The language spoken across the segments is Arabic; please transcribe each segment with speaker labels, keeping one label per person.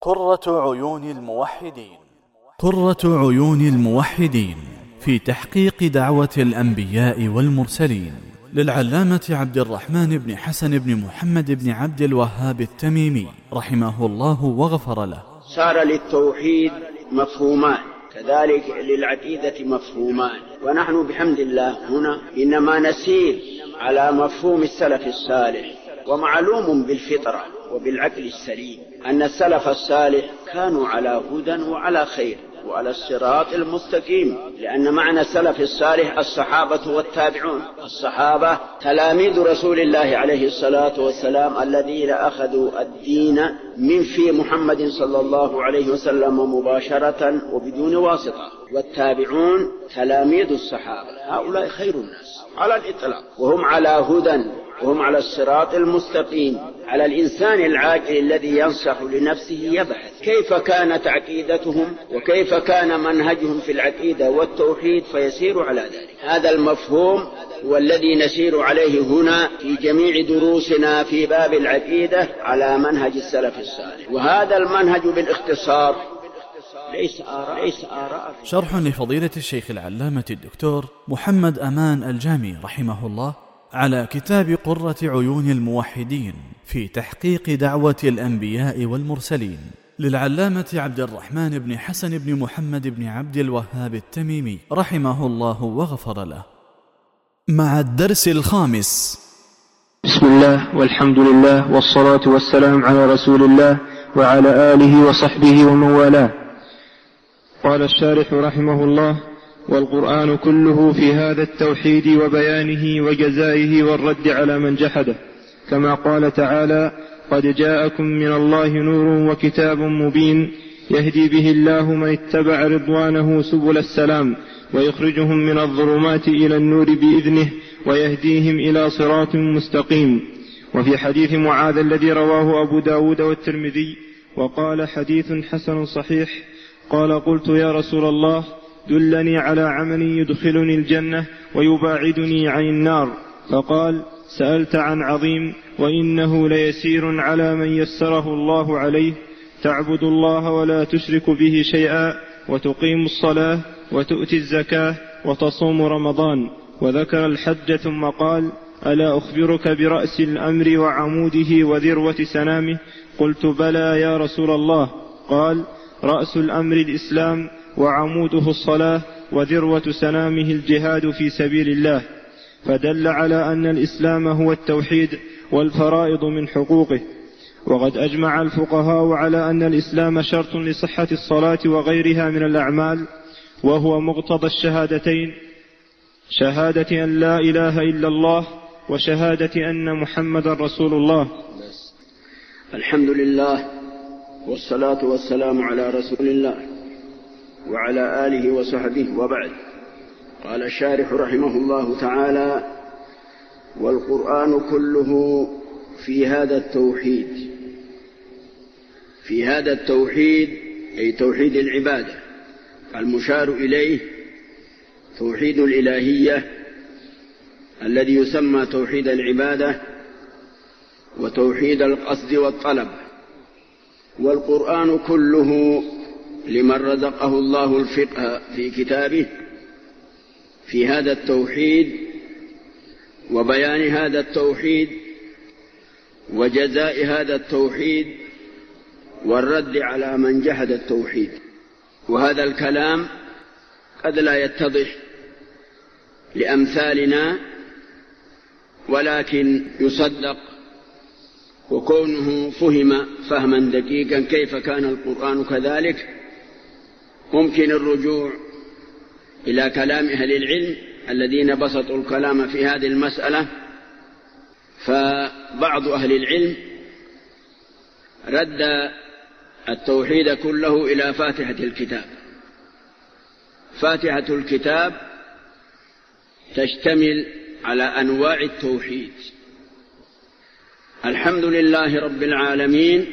Speaker 1: قرة عيون الموحدين. قرة عيون الموحدين في تحقيق دعوة الأنبياء والمرسلين، للعلامة عبد الرحمن بن حسن بن محمد بن عبد الوهاب التميمي رحمه الله وغفر له.
Speaker 2: صار للتوحيد مفهومان، كذلك للعقيدة مفهومان، ونحن بحمد الله هنا إنما نسير على مفهوم السلف الصالح. ومعلوم بالفطرة وبالعقل السليم أن السلف الصالح كانوا على هدى وعلى خير وعلى الصراط المستقيم، لأن معنى السلف الصالح الصحابة والتابعون. الصحابة تلاميذ رسول الله عليه الصلاة والسلام الذين أخذوا الدين من في محمد صلى الله عليه وسلم مباشرة وبدون واسطة، والتابعون تلاميذ الصحابة. هؤلاء خير الناس على الإطلاق، وهم على هدى وهم على الصراط المستقيم. على الإنسان العاقل الذي ينصح لنفسه يبحث كيف كانت عقيدتهم وكيف كان منهجهم في العقيدة والتوحيد فيسير على ذلك. هذا المفهوم هو الذي نسير عليه هنا في جميع دروسنا في باب العقيدة على منهج السلف الصالح، وهذا المنهج بالاختصار ليس آراء.
Speaker 1: شرح لفضيلة الشيخ العلامة الدكتور محمد أمان الجامي رحمه الله على كتاب قرة عيون الموحدين في تحقيق دعوة الأنبياء والمرسلين، للعلامة عبد الرحمن بن حسن بن محمد بن عبد الوهاب التميمي رحمه الله وغفر له. مع الدرس الخامس.
Speaker 3: بسم الله والحمد لله والصلاة والسلام على رسول الله وعلى آله وصحبه ومن والاه. قال الشارح رحمه الله: والقرآن كله في هذا التوحيد وبيانه وجزائه والرد على من جحده، كما قال تعالى: قد جاءكم من الله نور وكتاب مبين يهدي به الله من اتبع رضوانه سبل السلام ويخرجهم من الظلمات إلى النور بإذنه ويهديهم إلى صراط مستقيم. وفي حديث معاذ الذي رواه أبو داود والترمذي وقال: حديث حسن صحيح، قال: قلت يا رسول الله دلني على عمل يدخلني الجنة ويباعدني عن النار، فقال: سألت عن عظيم وإنه ليسير على من يسره الله عليه، تعبد الله ولا تشرك به شيئا وتقيم الصلاة وتؤتي الزكاة وتصوم رمضان، وذكر الحج ثم قال: ألا أخبرك برأس الأمر وعموده وذروة سنامه؟ قلت: بلى يا رسول الله. قال: رأس الأمر الإسلام وعموده الصلاة وذروة سنامه الجهاد في سبيل الله، فدل على أن الإسلام هو التوحيد والفرائض من حقوقه. وقد أجمع الفقهاء على أن الإسلام شرط لصحة الصلاة وغيرها من الأعمال، وهو مقتضى الشهادتين: شهادة أن لا إله إلا الله وشهادة أن محمد رسول الله.
Speaker 2: الحمد لله والصلاة والسلام على رسول الله وعلى آله وصحبه، وبعد. قال الشارح رحمه الله تعالى: والقرآن كله في هذا التوحيد. في هذا التوحيد أي توحيد العبادة، المشار إليه توحيد الإلهية الذي يسمى توحيد العبادة وتوحيد القصد والطلب. والقرآن كله لمن رزقه الله الفقه في كتابه في هذا التوحيد وبيان هذا التوحيد وجزاء هذا التوحيد والرد على من جحد التوحيد. وهذا الكلام قد لا يتضح لأمثالنا، ولكن يصدق، وكونه فهم فهما دقيقا كيف كان القرآن كذلك ممكن الرجوع إلى كلام أهل العلم الذين بسطوا الكلام في هذه المسألة. فبعض أهل العلم رد التوحيد كله إلى فاتحة الكتاب. فاتحة الكتاب تشتمل على أنواع التوحيد. الحمد لله رب العالمين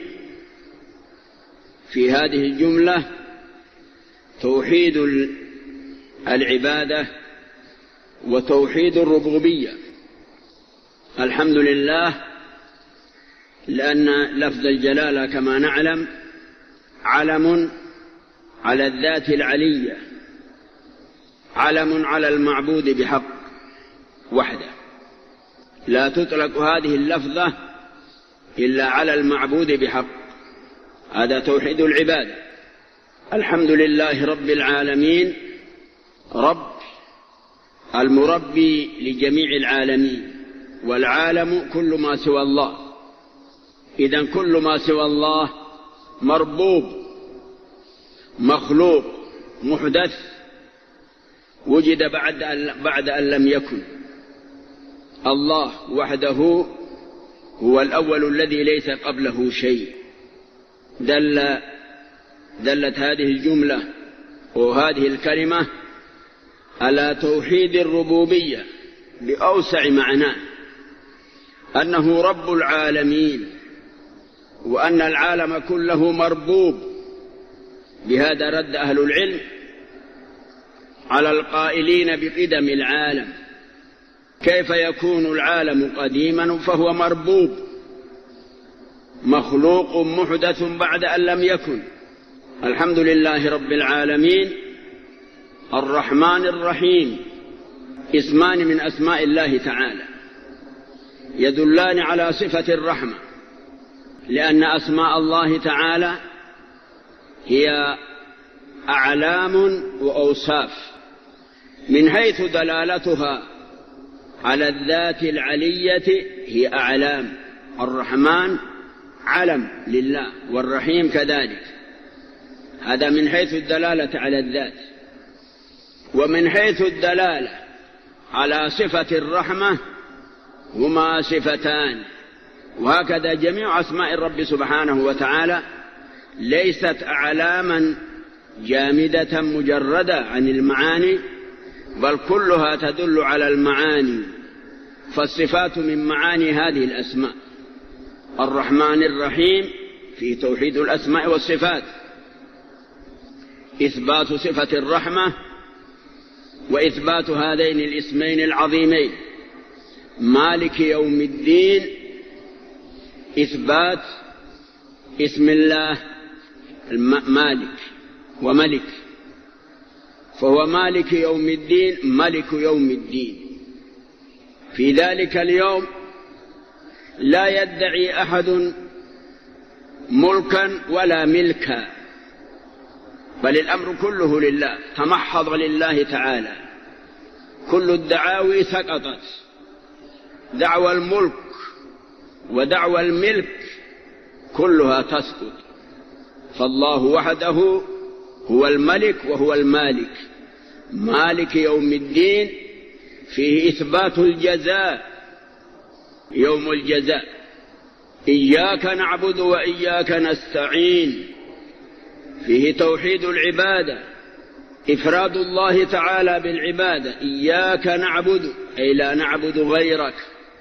Speaker 2: في هذه الجملة توحيد العبادة وتوحيد الربوبية. الحمد لله لأن لفظ الجلالة كما نعلم علم على الذات العلية، علم على المعبود بحق وحده، لا تطلق هذه اللفظة إلا على المعبود بحق. هذا توحيد العبادة. الحمد لله رب العالمين، رب المربي لجميع العالمين، والعالم كل ما سوى الله. إذن كل ما سوى الله مربوب، مخلوق، محدث، وجد بعد أن لم يكن. الله وحده هو الأول الذي ليس قبله شيء. دلت هذه الجملة وهذه الكلمة على توحيد الربوبية بأوسع معناه، أنه رب العالمين، وأن العالم كله مربوب. بهذا رد أهل العلم على القائلين بقدم العالم. كيف يكون العالم قديما فهو مربوب، مخلوق محدث بعد أن لم يكن؟ الحمد لله رب العالمين، الرحمن الرحيم، اسمان من أسماء الله تعالى يدلان على صفة الرحمة، لأن أسماء الله تعالى هي أعلام وأوصاف. من حيث دلالتها على الذات العلية هي أعلام. الرحمن علم لله، والرحيم كذلك. هذا من حيث الدلالة على الذات. ومن حيث الدلالة على صفة الرحمة هما صفتان. وهكذا جميع أسماء الرب سبحانه وتعالى ليست أعلاما جامدة مجردة عن المعاني، بل كلها تدل على المعاني. فالصفات من معاني هذه الأسماء. الرحمن الرحيم في توحيد الأسماء والصفات، إثبات صفة الرحمة وإثبات هذين الاسمين العظيمين. مالك يوم الدين، إثبات اسم الله مالك وملك، فهو مالك يوم الدين، ملك يوم الدين. في ذلك اليوم لا يدعي أحد ملكا ولا ملكا، بل الأمر كله لله، تمحض لله تعالى. كل الدعاوي سقطت، دعوى الملك ودعوى الملك كلها تسقط. فالله وحده هو الملك وهو المالك. مالك يوم الدين فيه إثبات الجزاء، يوم الجزاء. إياك نعبد وإياك نستعين، فيه توحيد العبادة، إفراد الله تعالى بالعبادة. إياك نعبد أي لا نعبد غيرك،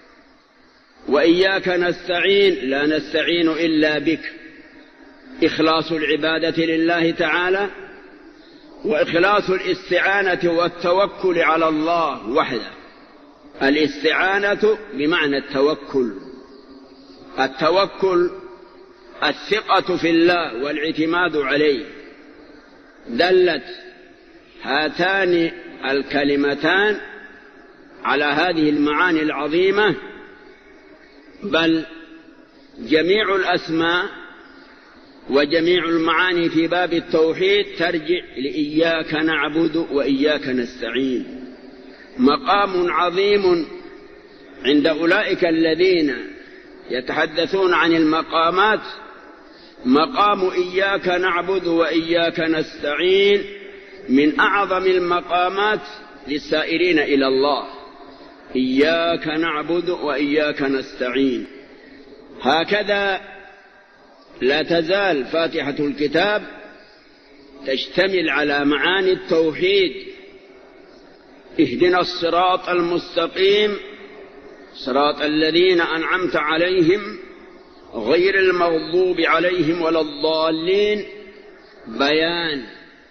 Speaker 2: وإياك نستعين لا نستعين إلا بك. إخلاص العبادة لله تعالى، وإخلاص الاستعانة والتوكل على الله وحده. الاستعانة بمعنى التوكل. التوكل الثقة في الله والاعتماد عليه. دلت هاتان الكلمتان على هذه المعاني العظيمة، بل جميع الأسماء وجميع المعاني في باب التوحيد ترجع لإياك نعبد وإياك نستعين. مقام عظيم عند أولئك الذين يتحدثون عن المقامات، مقام إياك نعبد وإياك نستعين من أعظم المقامات للسائرين إلى الله. إياك نعبد وإياك نستعين. هكذا لا تزال فاتحة الكتاب تشتمل على معاني التوحيد. اهدنا الصراط المستقيم صراط الذين أنعمت عليهم غير المغضوب عليهم ولا الضالين. بيان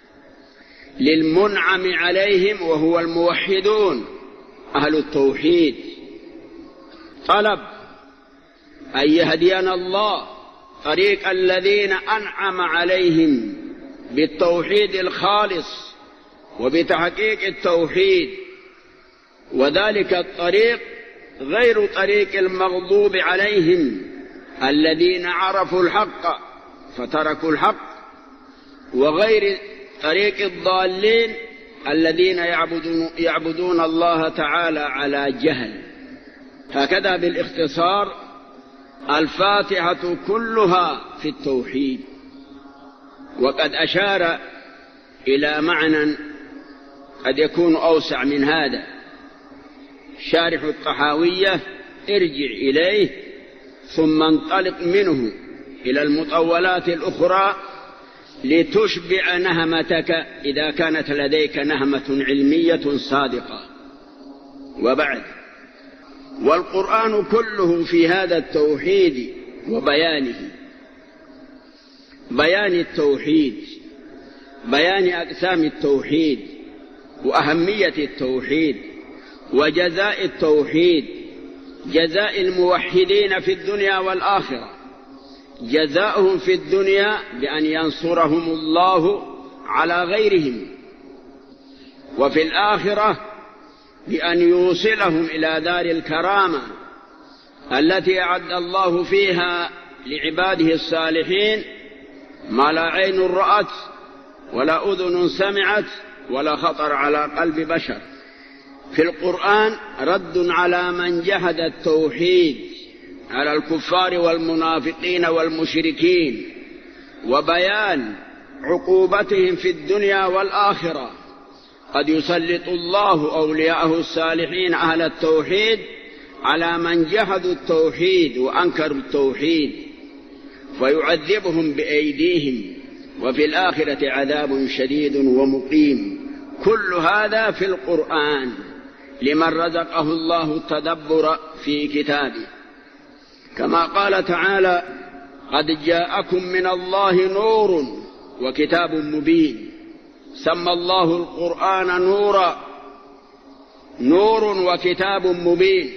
Speaker 2: للمنعم عليهم وهو الموحدون أهل التوحيد. طلب أن يهدينا الله طريق الذين أنعم عليهم بالتوحيد الخالص وبتحقيق التوحيد، وذلك الطريق غير طريق المغضوب عليهم الذين عرفوا الحق فتركوا الحق، وغير طريق الضالين الذين يعبدون الله تعالى على جهل. هكذا بالاختصار الفاتحة كلها في التوحيد. وقد أشار إلى معنى قد يكون أوسع من هذا شارح الطحاوية، ارجع إليه ثم انطلق منه إلى المطولات الأخرى لتشبع نهمتك إذا كانت لديك نهمة علمية صادقة. وبعد، والقرآن كله في هذا التوحيد وبيانه، بيان التوحيد، بيان أقسام التوحيد وأهمية التوحيد وجزاء التوحيد، جزاء الموحدين في الدنيا والآخرة، جزاؤهم في الدنيا بأن ينصرهم الله على غيرهم، وفي الآخرة بأن يوصلهم إلى دار الكرامة التي أعد الله فيها لعباده الصالحين ما لا عين رأت ولا أذن سمعت ولا خطر على قلب بشر. في القرآن رد على من جحد التوحيد، على الكفار والمنافقين والمشركين، وبيان عقوبتهم في الدنيا والآخرة. قد يسلط الله أولياءه الصالحين أهل التوحيد على من جحدوا التوحيد وأنكروا التوحيد فيعذبهم بأيديهم، وفي الآخرة عذاب شديد ومقيم. كل هذا في القرآن لمن رزقه الله التدبر في كتابه، كما قال تعالى: قد جاءكم من الله نور وكتاب مبين. سمى الله القرآن نورا، نور وكتاب مبين،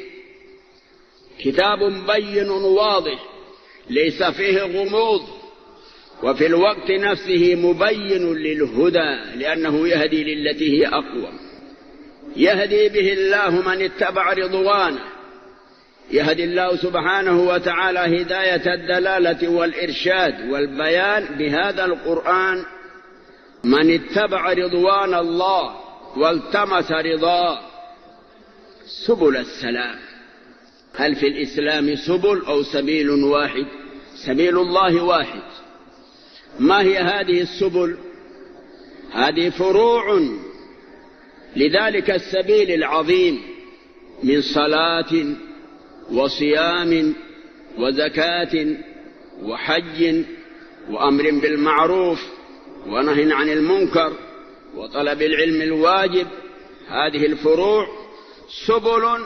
Speaker 2: كتاب بين واضح ليس فيه غموض، وفي الوقت نفسه مبين للهدى لأنه يهدي للتي هي أقوى، يهدي به الله من اتبع رضوانه. يهدي الله سبحانه وتعالى هداية الدلالة والإرشاد والبيان بهذا القرآن من اتبع رضوان الله والتمس رضاه. سبل السلام، هل في الإسلام سبل أو سبيل واحد؟ سبيل الله واحد. ما هي هذه السبل؟ هذه فروع لذلك السبيل العظيم من صلاة وصيام وزكاة وحج وأمر بالمعروف ونهي عن المنكر وطلب العلم الواجب. هذه الفروع سبل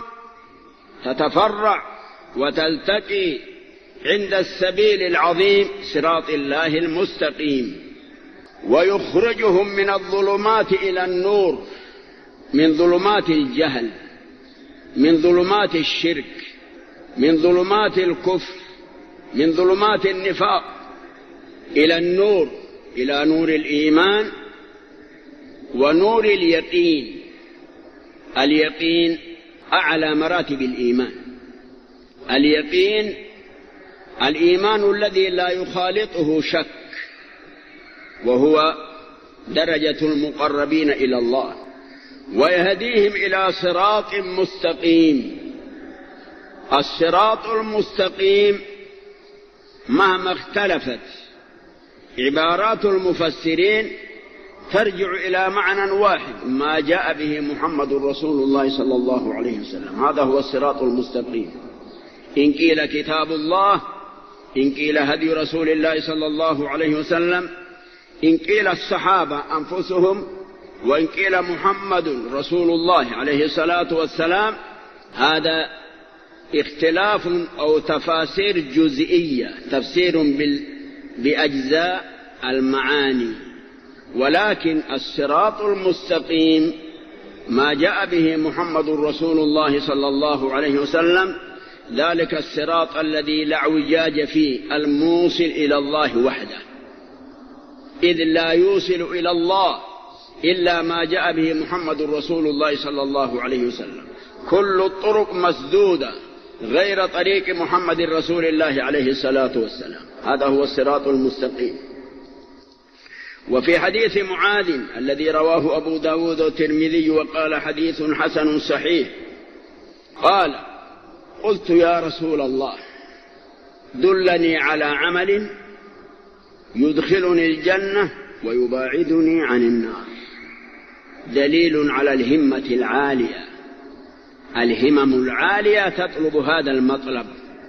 Speaker 2: تتفرع وتلتقي عند السبيل العظيم صراط الله المستقيم، ويخرجهم من الظلمات إلى النور، من ظلمات الجهل، من ظلمات الشرك، من ظلمات الكفر، من ظلمات النفاق إلى النور، إلى نور الإيمان ونور اليقين. اليقين أعلى مراتب الإيمان. اليقين الإيمان الذي لا يخالطه شك، وهو درجة المقربين إلى الله، ويهديهم إلى صراط مستقيم. الصراط المستقيم مهما اختلفت عبارات المفسرين ترجع إلى معنى واحد: ما جاء به محمد رسول الله صلى الله عليه وسلم، هذا هو الصراط المستقيم. إن قيل كتاب الله، إن قيل هدي رسول الله صلى الله عليه وسلم، إن قيل الصحابة أنفسهم، وإن قيل محمد رسول الله عليه الصلاة والسلام، هذا اختلاف أو تفاسير جزئية، تفسير بأجزاء المعاني. ولكن الصراط المستقيم ما جاء به محمد رسول الله صلى الله عليه وسلم ذلك الصراط الذي لا اعوجاج فيه الموصل إلى الله وحده، إذ لا يوصل إلى الله إلا ما جاء به محمد رسول الله صلى الله عليه وسلم. كل الطرق مسدودة غير طريق محمد رسول الله عليه الصلاة والسلام، هذا هو الصراط المستقيم. وفي حديث معاذ الذي رواه أبو داود والترمذي وقال حديث حسن صحيح، قال: قلت يا رسول الله دلني على عمل يدخلني الجنة ويباعدني عن النار. دليل على الهمة العالية. الهمم العالية تطلب هذا المطلب،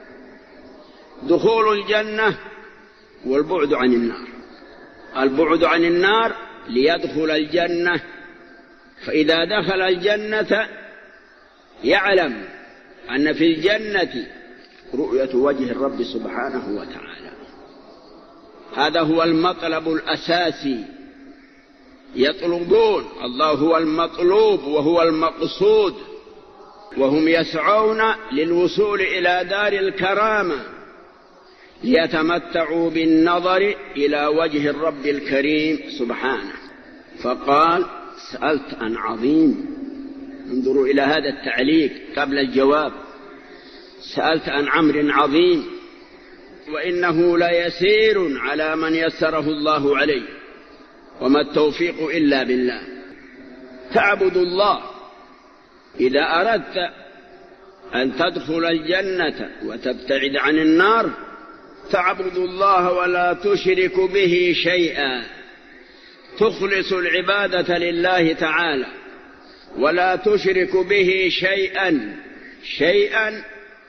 Speaker 2: دخول الجنة والبعد عن النار. البعد عن النار ليدخل الجنة، فإذا دخل الجنة يعلم أن في الجنة رؤية وجه الرب سبحانه وتعالى. هذا هو المطلب الأساسي. يطلبون، الله هو المطلوب وهو المقصود، وهم يسعون للوصول إلى دار الكرامة ليتمتعوا بالنظر إلى وجه الرب الكريم سبحانه. فقال: سألت عن عظيم. انظروا إلى هذا التعليق قبل الجواب. سألت عن أمر عظيم، وإنه ليسير على من يسره الله عليه، وما التوفيق إلا بالله. تعبد الله. إذا أردت أن تدخل الجنة وتبتعد عن النار تعبد الله ولا تشرك به شيئا، تخلص العبادة لله تعالى ولا تشرك به شيئا. شيئا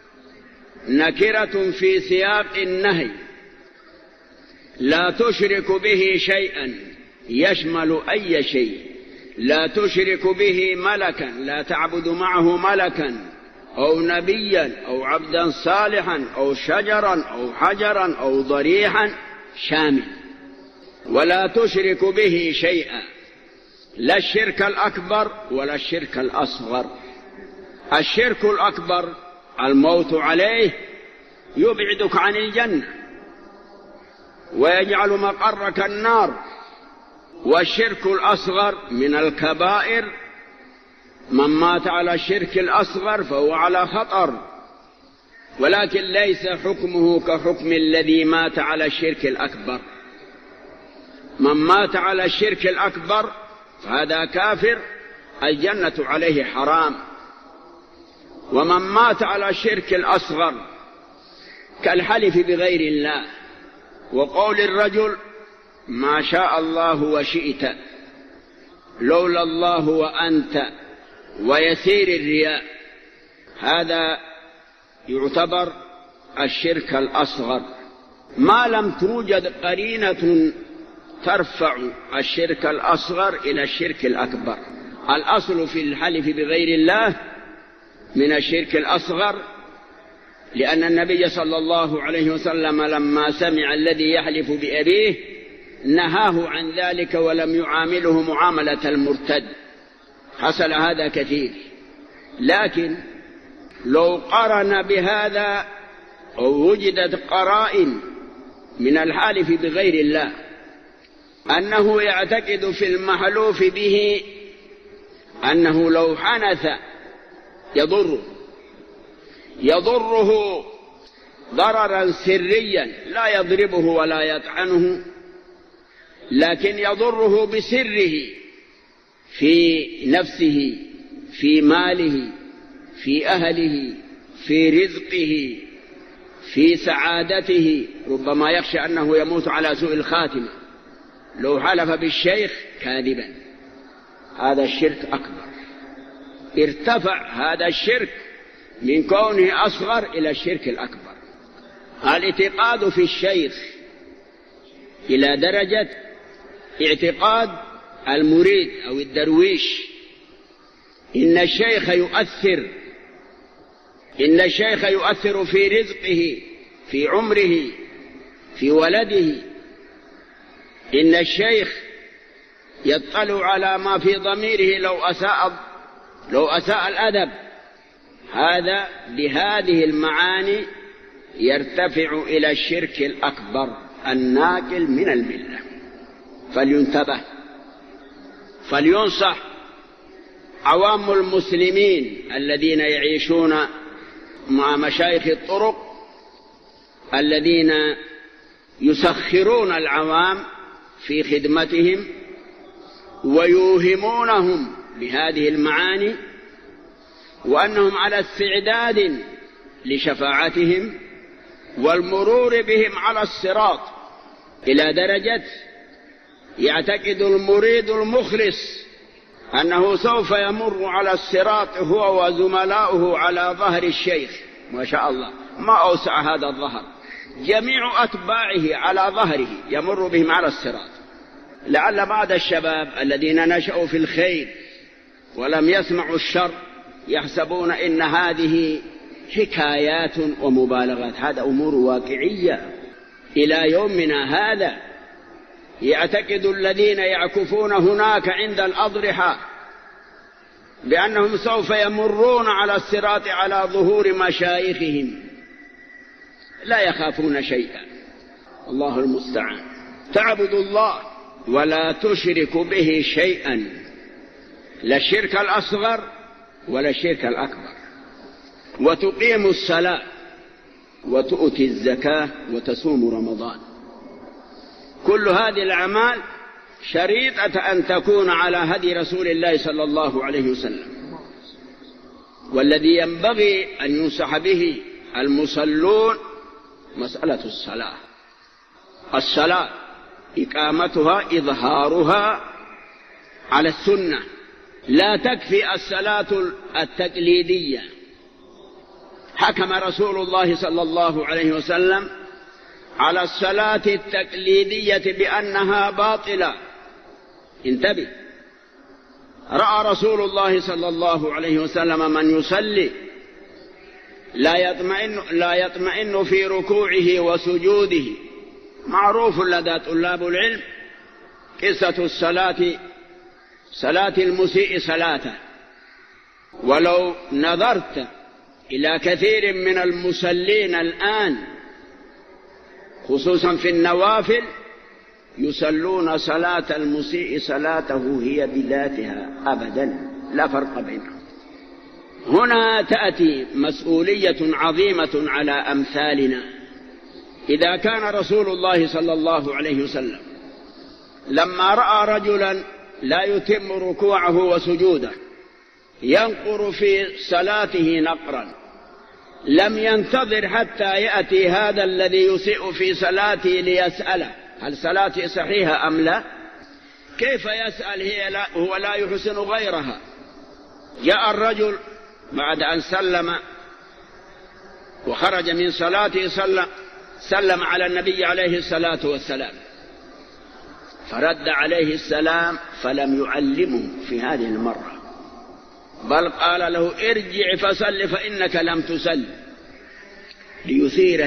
Speaker 2: نكرة في سياق النهي، لا تشرك به شيئا يشمل أي شيء. لا تشرك به ملكا، لا تعبد معه ملكا أو نبيا أو عبدا صالحا أو شجرا أو حجرا أو ضريحا، شامل. ولا تشرك به شيئا، لا الشرك الأكبر ولا الشرك الأصغر. الشرك الأكبر الموت عليه يبعدك عن الجنة ويجعل مقرك النار، والشرك الأصغر من الكبائر، من مات على الشرك الأصغر فهو على خطر، ولكن ليس حكمه كحكم الذي مات على الشرك الأكبر. من مات على الشرك الأكبر فهذا كافر، الجنة عليه حرام. ومن مات على الشرك الأصغر كالحلف بغير الله وقول الرجل ما شاء الله وشئت لولا الله وأنت، ويسير الرياء، هذا يعتبر الشرك الأصغر ما لم توجد قرينة ترفع الشرك الأصغر إلى الشرك الأكبر. الأصل في الحلف بغير الله من الشرك الأصغر، لأن النبي صلى الله عليه وسلم لما سمع الذي يحلف بأبيه نهاه عن ذلك ولم يعامله معاملة المرتد. حصل هذا كثير. لكن لو قرن بهذا أو وجدت قرائن من الحالف بغير الله أنه يعتقد في المحلوف به أنه لو حنث يضره ضررا سريا لا يضربه ولا يطعنه، لكن يضره بسره في نفسه، في ماله، في أهله، في رزقه، في سعادته، ربما يخشى أنه يموت على سوء الخاتمة لو حلف بالشيخ كاذبا. هذا الشرك أكبر. ارتفع هذا الشرك من كونه أصغر إلى الشرك الأكبر. الاعتقاد في الشيخ إلى درجة اعتقاد المريد أو الدرويش. إن الشيخ يؤثر في رزقه، في عمره، في ولده. إن الشيخ يطلع على ما في ضميره لو أساء الأدب هذا بهذه المعاني يرتفع إلى الشرك الأكبر الناقل من الملة. فلينتبه، فلينصح عوام المسلمين الذين يعيشون مع مشايخ الطرق الذين يسخرون العوام في خدمتهم ويوهمونهم بهذه المعاني وأنهم على استعداد لشفاعتهم والمرور بهم على الصراط، إلى درجة يعتقد المريد المخلص أنه سوف يمر على الصراط هو وزملاؤه على ظهر الشيخ. ما شاء الله، ما أوسع هذا الظهر، جميع أتباعه على ظهره يمر بهم على الصراط. لعل بعض الشباب الذين نشأوا في الخير ولم يسمعوا الشر يحسبون إن هذه حكايات ومبالغات، هذا أمور واقعية. إلى يومنا هذا يعتقد الذين يعكفون هناك عند الأضرحة بأنهم سوف يمرون على الصراط على ظهور مشايخهم، لا يخافون شيئا. الله المستعان. تعبد الله ولا تشرك به شيئا، لا الشرك الأصغر ولا الشرك الأكبر، وتقيم الصلاة وتؤتي الزكاة وتصوم رمضان. كل هذه الأعمال شريطة أن تكون على هدي رسول الله صلى الله عليه وسلم. والذي ينبغي أن ينصح به المصلون مسألة الصلاة. الصلاة إقامتها إظهارها على السنة، لا تكفي الصلاة التقليدية. حكم رسول الله صلى الله عليه وسلم على الصلاة التقليدية بأنها باطلة. انتبه، رأى رسول الله صلى الله عليه وسلم من يصلي لا يطمئن في ركوعه وسجوده. معروف لدى طلاب العلم قصة صلاة المسيء صلاته. ولو نظرت إلى كثير من المصلين الآن خصوصا في النوافل يصلون صلاة المسيء صلاته هي بذاتها أبدا، لا فرق بينهم. هنا تأتي مسؤولية عظيمة على أمثالنا. إذا كان رسول الله صلى الله عليه وسلم لما رأى رجلا لا يتم ركوعه وسجوده ينقر في صلاته نقرا، لم ينتظر حتى يأتي هذا الذي يسيء في صلاته ليسأله هل صلاتي صحيحة أم لا؟ كيف يسأل هو لا يحسن غيرها؟ جاء الرجل بعد أن سلم وخرج من صلاته سلم على النبي عليه الصلاة والسلام، فرد عليه السلام فلم يعلمه في هذه المرة، بل قال له ارجع فصل فإنك لم تصل، ليثير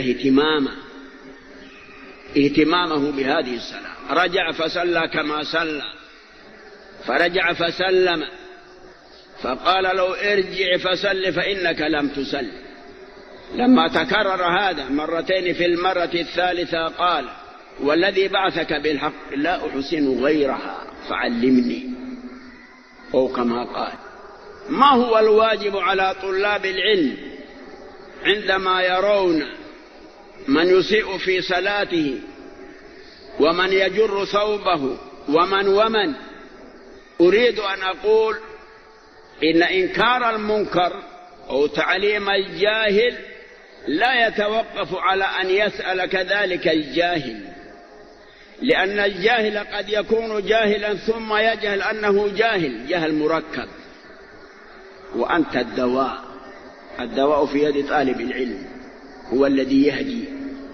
Speaker 2: اهتمامه بهذه الصلاة. رجع فصلى كما صلى، فرجع فسلم، فقال له ارجع فصل فإنك لم تصل. لما تكرر هذا مرتين، في المرة الثالثة قال والذي بعثك بالحق لا أحسن غيرها فعلمني، أو كما قال. ما هو الواجب على طلاب العلم عندما يرون من يسيء في صلاته ومن يجر ثوبه ومن أريد أن أقول إن إنكار المنكر أو تعليم الجاهل لا يتوقف على أن يسأل كذلك الجاهل، لأن الجاهل قد يكون جاهلا ثم يجهل أنه جهل مركب. وأنت الدواء في يد طالب العلم، هو الذي يهدي،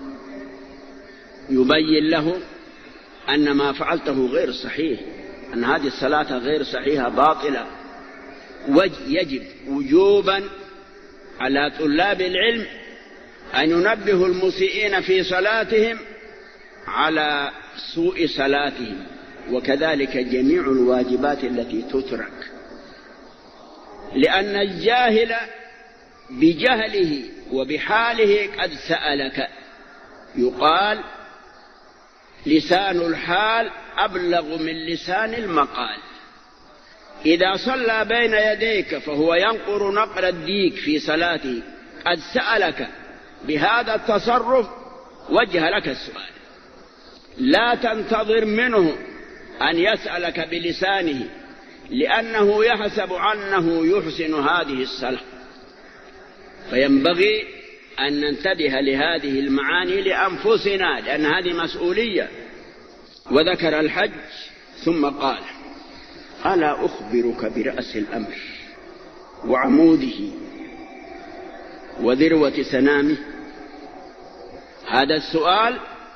Speaker 2: يبين له أن ما فعلته غير صحيح، أن هذه الصلاة غير صحيحة باطلة. يجب وجوبا على طلاب العلم أن ينبهوا المسيئين في صلاتهم على سوء صلاتهم، وكذلك جميع الواجبات التي تترك، لأن الجاهل بجهله وبحاله قد سألك. يقال لسان الحال أبلغ من لسان المقال. إذا صلى بين يديك فهو ينقر نقر الديك في صلاته، قد سألك بهذا التصرف وجه لك السؤال. لا تنتظر منه أن يسألك بلسانه، لأنه يحسب أنه يحسن هذه الصلاة. فينبغي أن ننتبه لهذه المعاني لأنفسنا، لأن هذه مسؤولية. وذكر الحج ثم قال: ألا أخبرك برأس الأمر وعموده وذروة سنامه؟ هذا السؤال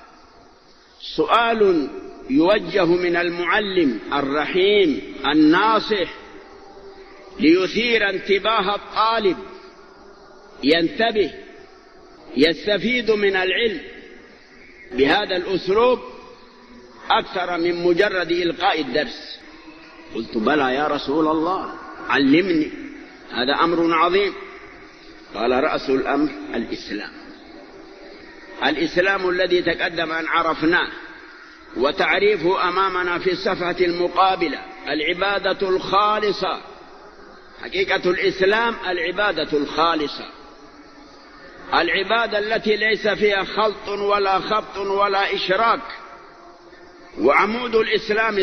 Speaker 2: سؤال يوجه من المعلم الرحيم الناصح ليثير انتباه الطالب، ينتبه يستفيد من العلم بهذا الأسلوب أكثر من مجرد إلقاء الدرس. قلت: بلى يا رسول الله، علمني، هذا أمر عظيم. قال: رأس الأمر الإسلام. الإسلام الذي تقدم أن عرفناه وتعريفه أمامنا في الصفحة المقابلة: العبادة الخالصة. حقيقة الإسلام العبادة الخالصة، العبادة التي ليس فيها خلط ولا خبط ولا إشراك. وعمود الإسلام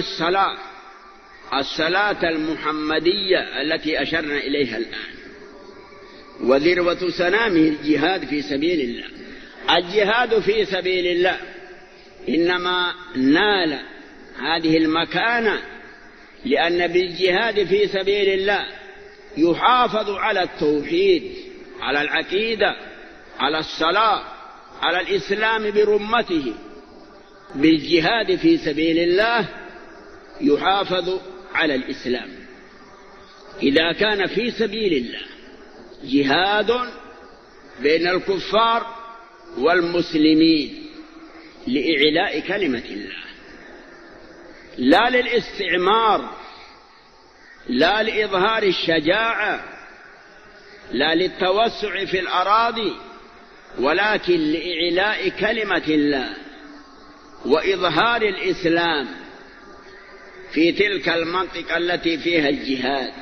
Speaker 2: الصلاة المحمدية التي أشرنا إليها الآن. وذروة سنامه الجهاد في سبيل الله. الجهاد في سبيل الله إنما نال هذه المكانة لأن بالجهاد في سبيل الله يحافظ على التوحيد، على العقيدة، على الصلاة، على الإسلام برمته. بالجهاد في سبيل الله يحافظ على الإسلام. إذا كان في سبيل الله جهاد بين الكفار والمسلمين لإعلاء كلمة الله، لا للاستعمار، لا لإظهار الشجاعة، لا للتوسع في الأراضي، ولكن لإعلاء كلمة الله وإظهار الإسلام في تلك المنطقة التي فيها الجهاد.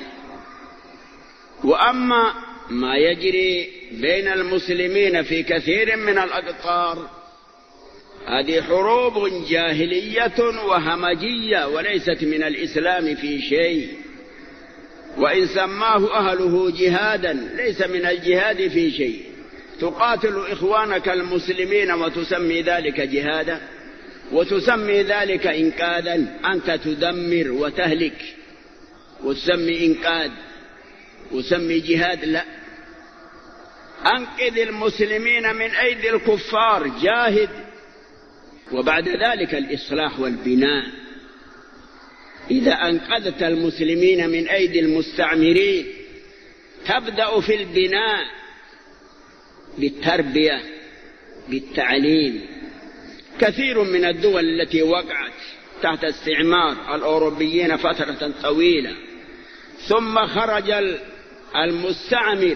Speaker 2: وأما ما يجري بين المسلمين في كثير من الأقطار هذه حروب جاهلية وهمجية وليست من الإسلام في شيء، وإن سماه أهله جهادا ليس من الجهاد في شيء. تقاتل إخوانك المسلمين وتسمي ذلك جهادا وتسمي ذلك إنقاذا. أنت تدمر وتهلك وتسمي إنقاذ وسمي جهاد. لا، أنقذ المسلمين من أيدي الكفار، جاهد، وبعد ذلك الإصلاح والبناء. إذا أنقذت المسلمين من أيدي المستعمرين تبدأ في البناء بالتربية بالتعليم. كثير من الدول التي وقعت تحت استعمار الأوروبيين فترة طويلة ثم خرج المستعمر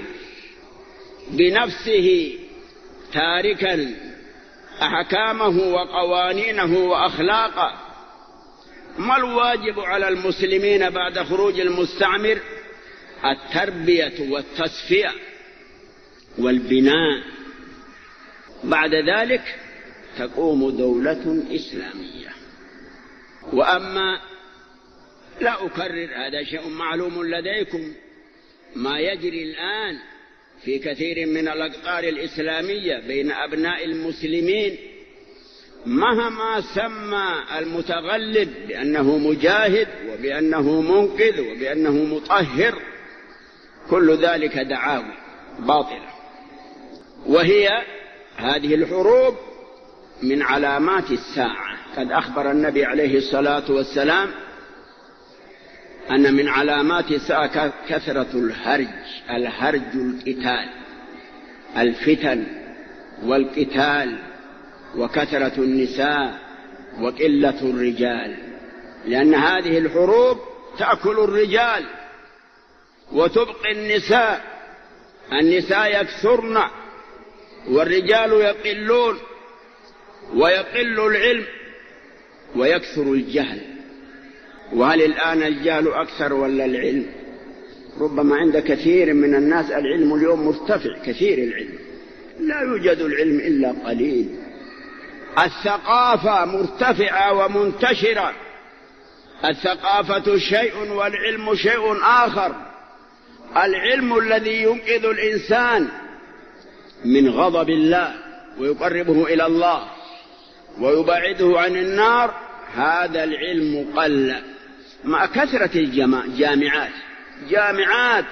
Speaker 2: بنفسه تاركا أحكامه وقوانينه وأخلاقه. ما الواجب على المسلمين بعد خروج المستعمر؟ التربية والتصفية والبناء. بعد ذلك تقوم دولة إسلامية. وأما لا أكرر، هذا شيء معلوم لديكم، ما يجري الآن في كثير من الأقطار الإسلامية بين أبناء المسلمين، مهما سمى المتغلب بأنه مجاهد وبأنه منقذ وبأنه مطهر، كل ذلك دعاوى باطلة. وهي هذه الحروب من علامات الساعة. قد أخبر النبي عليه الصلاة والسلام أن من علامات الساعة كثرة الهرج القتال، الفتن والقتال، وكثرة النساء وقلة الرجال، لأن هذه الحروب تأكل الرجال وتبقي النساء. النساء يكثرن والرجال يقلون، ويقل العلم ويكثر الجهل. وهل الآن الجهل أكثر ولا العلم؟ ربما عند كثير من الناس العلم اليوم مرتفع، كثير العلم، لا يوجد العلم إلا قليل. الثقافة مرتفعة ومنتشرة، الثقافة شيء والعلم شيء آخر. العلم الذي ينقذ الإنسان من غضب الله ويقربه إلى الله ويبعده عن النار، هذا العلم قل مع كثرة الجامعات، جامعات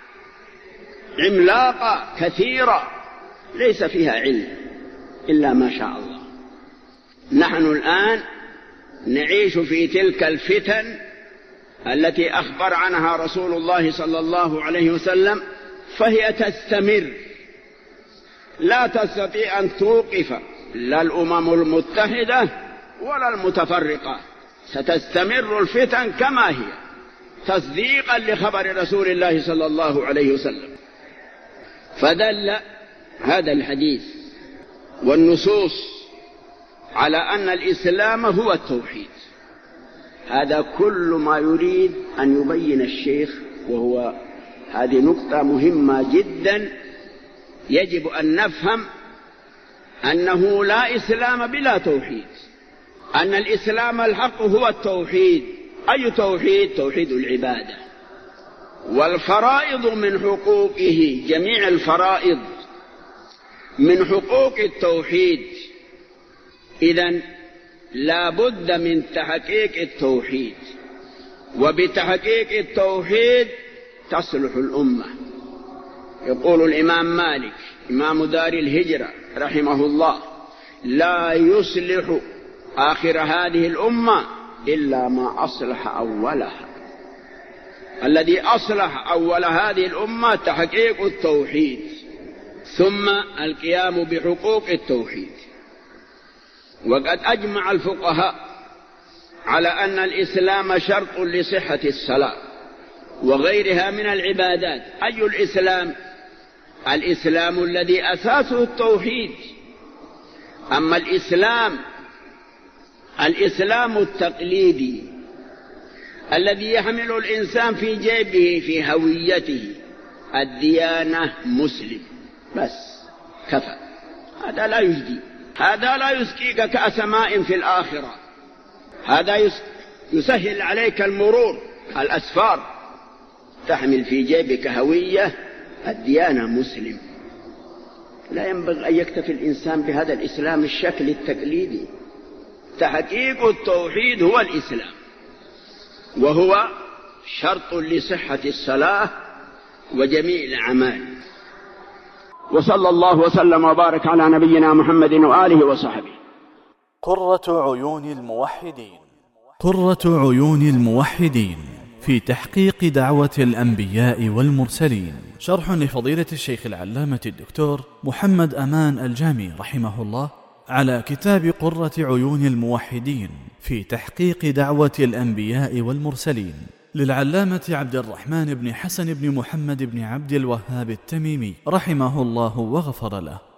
Speaker 2: عملاقة كثيرة ليس فيها علم إلا ما شاء الله. نحن الآن نعيش في تلك الفتن التي أخبر عنها رسول الله صلى الله عليه وسلم، فهي تستمر، لا تستطيع أن توقف لا الأمم المتحدة ولا المتفرقة، ستستمر الفتن كما هي تصديقا لخبر رسول الله صلى الله عليه وسلم. فدل هذا الحديث والنصوص على أن الإسلام هو التوحيد. هذا كل ما يريد أن يبين الشيخ، وهو هذه نقطة مهمة جدا يجب أن نفهم أنه لا إسلام بلا توحيد، أن الإسلام الحق هو التوحيد. أي توحيد؟ توحيد العبادة. والفرائض من حقوقه، جميع الفرائض من حقوق التوحيد. إذن لا بد من تحقيق التوحيد، وبتحقيق التوحيد تصلح الأمة. يقول الإمام مالك إمام دار الهجرة رحمه الله: لا يصلح آخر هذه الأمة إلا ما أصلح أولها. الذي أصلح أول هذه الأمة تحقيق التوحيد، ثم القيام بحقوق التوحيد. وقد أجمع الفقهاء على أن الإسلام شرط لصحة الصلاة وغيرها من العبادات. أي الإسلام؟ الإسلام الذي أساسه التوحيد. أما الإسلام التقليدي الذي يحمل الإنسان في جيبه في هويته الديانة مسلم بس كفى، هذا لا يجدي، هذا لا يسقيك كأس ماء في الآخرة، هذا يسهل عليك المرور الأسفار، تحمل في جيبك هوية الديانة مسلم. لا ينبغي أن يكتفي الإنسان بهذا الإسلام الشكل التقليدي. تحقيق التوحيد هو الإسلام، وهو شرط لصحة الصلاة وجميع الأعمال. وصلى الله وسلم وبارك على نبينا محمد وآله وصحبه.
Speaker 1: قرة عيون الموحدين. قرة عيون الموحدين في تحقيق دعوة الأنبياء والمرسلين، شرح لفضيلة الشيخ العلامة الدكتور محمد أمان الجامي رحمه الله على كتاب قرة عيون الموحدين في تحقيق دعوة الأنبياء والمرسلين للعلامة عبد الرحمن بن حسن بن محمد بن عبد الوهاب التميمي رحمه الله وغفر له.